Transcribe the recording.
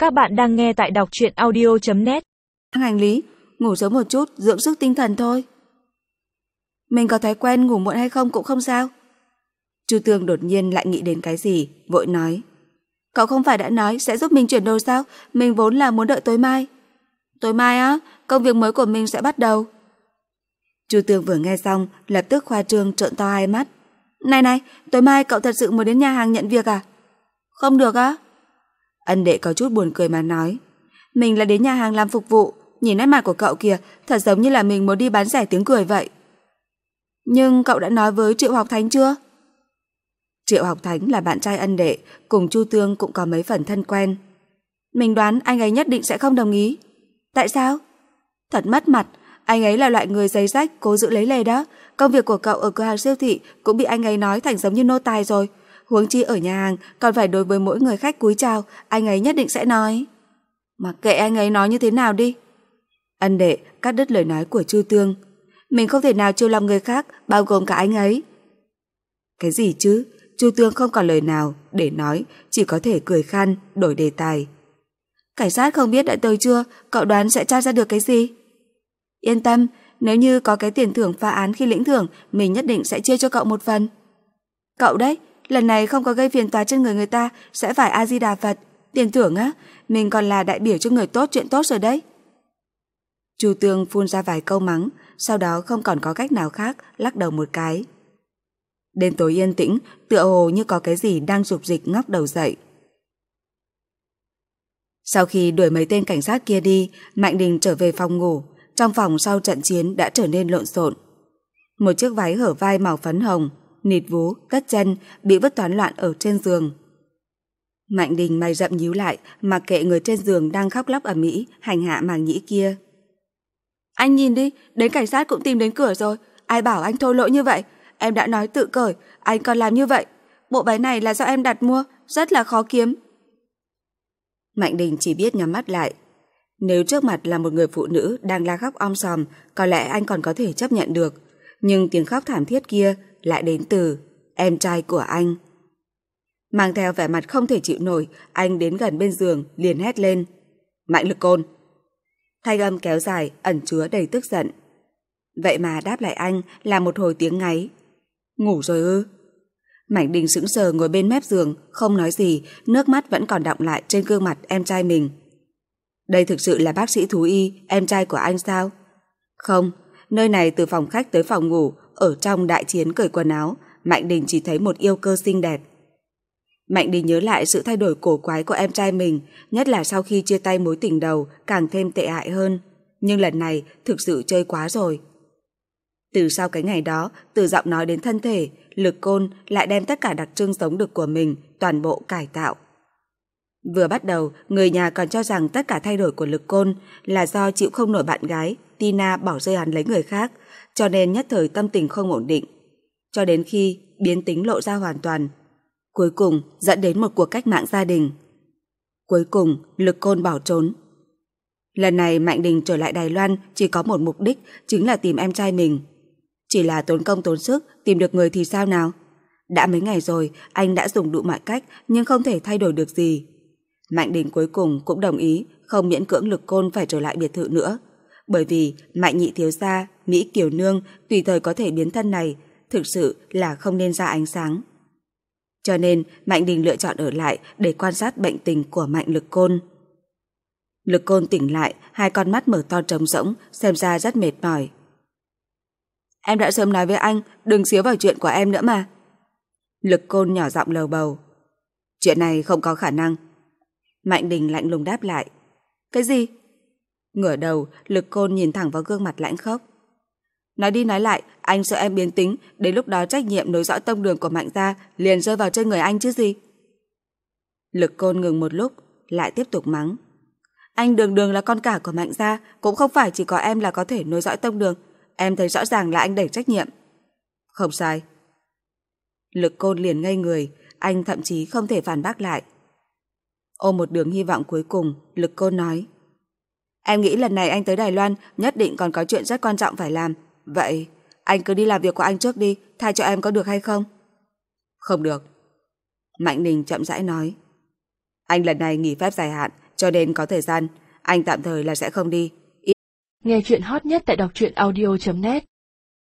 Các bạn đang nghe tại đọc truyện audio.net. Hành lý, ngủ sớm một chút, dưỡng sức tinh thần thôi. Mình có thói quen ngủ muộn hay không cũng không sao. Chu Tương đột nhiên lại nghĩ đến cái gì, vội nói. Cậu không phải đã nói sẽ giúp mình chuyển đồ sao? Mình vốn là muốn đợi tối mai. Tối mai á, công việc mới của mình sẽ bắt đầu. Chu Tương vừa nghe xong, lập tức khoa trương trợn to hai mắt. Này, tối mai cậu thật sự muốn đến nhà hàng nhận việc à? Không được á? Ân Đệ có chút buồn cười mà nói. Mình là đến nhà hàng làm phục vụ, nhìn nét mặt của cậu kìa, thật giống như là mình muốn đi bán rẻ tiếng cười vậy. Nhưng cậu đã nói với Triệu Học Thánh chưa? Triệu Học Thánh là bạn trai Ân Đệ, cùng Chu Tương cũng có mấy phần thân quen. Mình đoán anh ấy nhất định sẽ không đồng ý. Tại sao? Thật mất mặt, anh ấy là loại người giấy rách, cố giữ lấy lề đó. Công việc của cậu ở cửa hàng siêu thị cũng bị anh ấy nói thành giống như nô tài rồi. Huống chi ở nhà hàng còn phải đối với mỗi người khách cúi chào, anh ấy nhất định sẽ nói. Mặc kệ anh ấy nói như thế nào đi. Ân Đệ cắt đứt lời nói của Chu Tương. Mình không thể nào chiều lòng người khác, bao gồm cả anh ấy. Cái gì chứ? Chu Tương không còn lời nào để nói, chỉ có thể cười khan, đổi đề tài. Cảnh sát không biết đã tới chưa, cậu đoán sẽ tra ra được cái gì? Yên tâm, nếu như có cái tiền thưởng phá án khi lĩnh thưởng, mình nhất định sẽ chia cho cậu một phần. Cậu đấy, lần này không có gây phiền toái trên người ta, sẽ phải A-di-đà Phật. Tiền thưởng á, mình còn là đại biểu cho người tốt chuyện tốt rồi đấy. Chu Tương phun ra vài câu mắng, sau đó không còn có cách nào khác, lắc đầu một cái. Đêm tối yên tĩnh, tựa hồ như có cái gì đang rục rịch ngóc đầu dậy. Sau khi đuổi mấy tên cảnh sát kia đi, Mạnh Đình trở về phòng ngủ. Trong phòng sau trận chiến đã trở nên lộn xộn. Một chiếc váy hở vai màu phấn hồng, nịt vú, tất chân bị vứt toán loạn ở trên giường. Mạnh Đình mày rậm nhíu lại, mặc kệ người trên giường đang khóc lóc ầm ĩ hành hạ Màng Nhĩ kia. Anh nhìn đi, đến cảnh sát cũng tìm đến cửa rồi. Ai bảo anh thô lỗ như vậy? Em đã nói tự cởi, anh còn làm như vậy. Bộ váy này là do em đặt mua, rất là khó kiếm. Mạnh Đình chỉ biết nhắm mắt lại. Nếu trước mặt là một người phụ nữ đang la khóc om sòm, có lẽ anh còn có thể chấp nhận được. Nhưng tiếng khóc thảm thiết kia lại đến từ em trai của anh. Mang theo vẻ mặt không thể chịu nổi, anh đến gần bên giường liền hét lên. Mạnh Lực Côn! Thanh âm kéo dài, ẩn chứa đầy tức giận. Vậy mà đáp lại anh là một hồi tiếng ngáy. Ngủ rồi ư? Mạnh Đình sững sờ ngồi bên mép giường, không nói gì, nước mắt vẫn còn đọng lại trên gương mặt em trai mình. Đây thực sự là bác sĩ thú y, em trai của anh sao? Không, nơi này từ phòng khách tới phòng ngủ, ở trong đại chiến cởi quần áo, Mạnh Đình chỉ thấy một yêu cơ xinh đẹp. Mạnh Đình nhớ lại sự thay đổi cổ quái của em trai mình, nhất là sau khi chia tay mối tình đầu càng thêm tệ hại hơn. Nhưng lần này thực sự chơi quá rồi. Từ sau cái ngày đó, từ giọng nói đến thân thể, Lực Côn lại đem tất cả đặc trưng sống được của mình toàn bộ cải tạo. Vừa bắt đầu, người nhà còn cho rằng tất cả thay đổi của Lực Côn là do chịu không nổi bạn gái Tina bỏ rơi hắn lấy người khác, cho nên nhất thời tâm tình không ổn định. Cho đến khi biến tính lộ ra hoàn toàn, cuối cùng dẫn đến một cuộc cách mạng gia đình. Cuối cùng, Lực Côn bỏ trốn. Lần này Mạnh Đình trở lại Đài Loan chỉ có một mục đích, chính là tìm em trai mình. Chỉ là tốn công tốn sức, tìm được người thì sao nào? Đã mấy ngày rồi, anh đã dùng đủ mọi cách nhưng không thể thay đổi được gì. Mạnh Đình cuối cùng cũng đồng ý không miễn cưỡng Lực Côn phải trở lại biệt thự nữa. Bởi vì Mạnh nhị thiếu gia, Mỹ Kiều Nương tùy thời có thể biến thân này, thực sự là không nên ra ánh sáng. Cho nên Mạnh Đình lựa chọn ở lại để quan sát bệnh tình của Mạnh Lực Côn. Lực Côn tỉnh lại, hai con mắt mở to trống rỗng, xem ra rất mệt mỏi. Em đã sớm nói với anh, đừng xíu vào chuyện của em nữa mà. Lực Côn nhỏ giọng lầu bầu. Chuyện này không có khả năng. Mạnh Đình lạnh lùng đáp lại. Cái gì? Ngửa đầu, Lực Côn nhìn thẳng vào gương mặt lãnh khốc. Nói đi nói lại, anh sợ em biến tính, đến lúc đó trách nhiệm nối dõi tông đường của Mạnh gia liền rơi vào trên người anh chứ gì. Lực Côn ngừng một lúc, lại tiếp tục mắng. Anh đường đường là con cả của Mạnh gia, cũng không phải chỉ có em là có thể nối dõi tông đường. Em thấy rõ ràng là anh đẩy trách nhiệm. Không sai. Lực Côn liền ngây người, anh thậm chí không thể phản bác lại. Ôm một đường hy vọng cuối cùng, Lực Côn nói. Em nghĩ lần này anh tới Đài Loan nhất định còn có chuyện rất quan trọng phải làm. Vậy, anh cứ đi làm việc của anh trước đi, thay cho em có được hay không? Không được. Mạnh Đình chậm rãi nói. Anh lần này nghỉ phép dài hạn, cho nên có thời gian. Anh tạm thời là sẽ không đi. Nghe chuyện hot nhất tại đọc truyện audio.net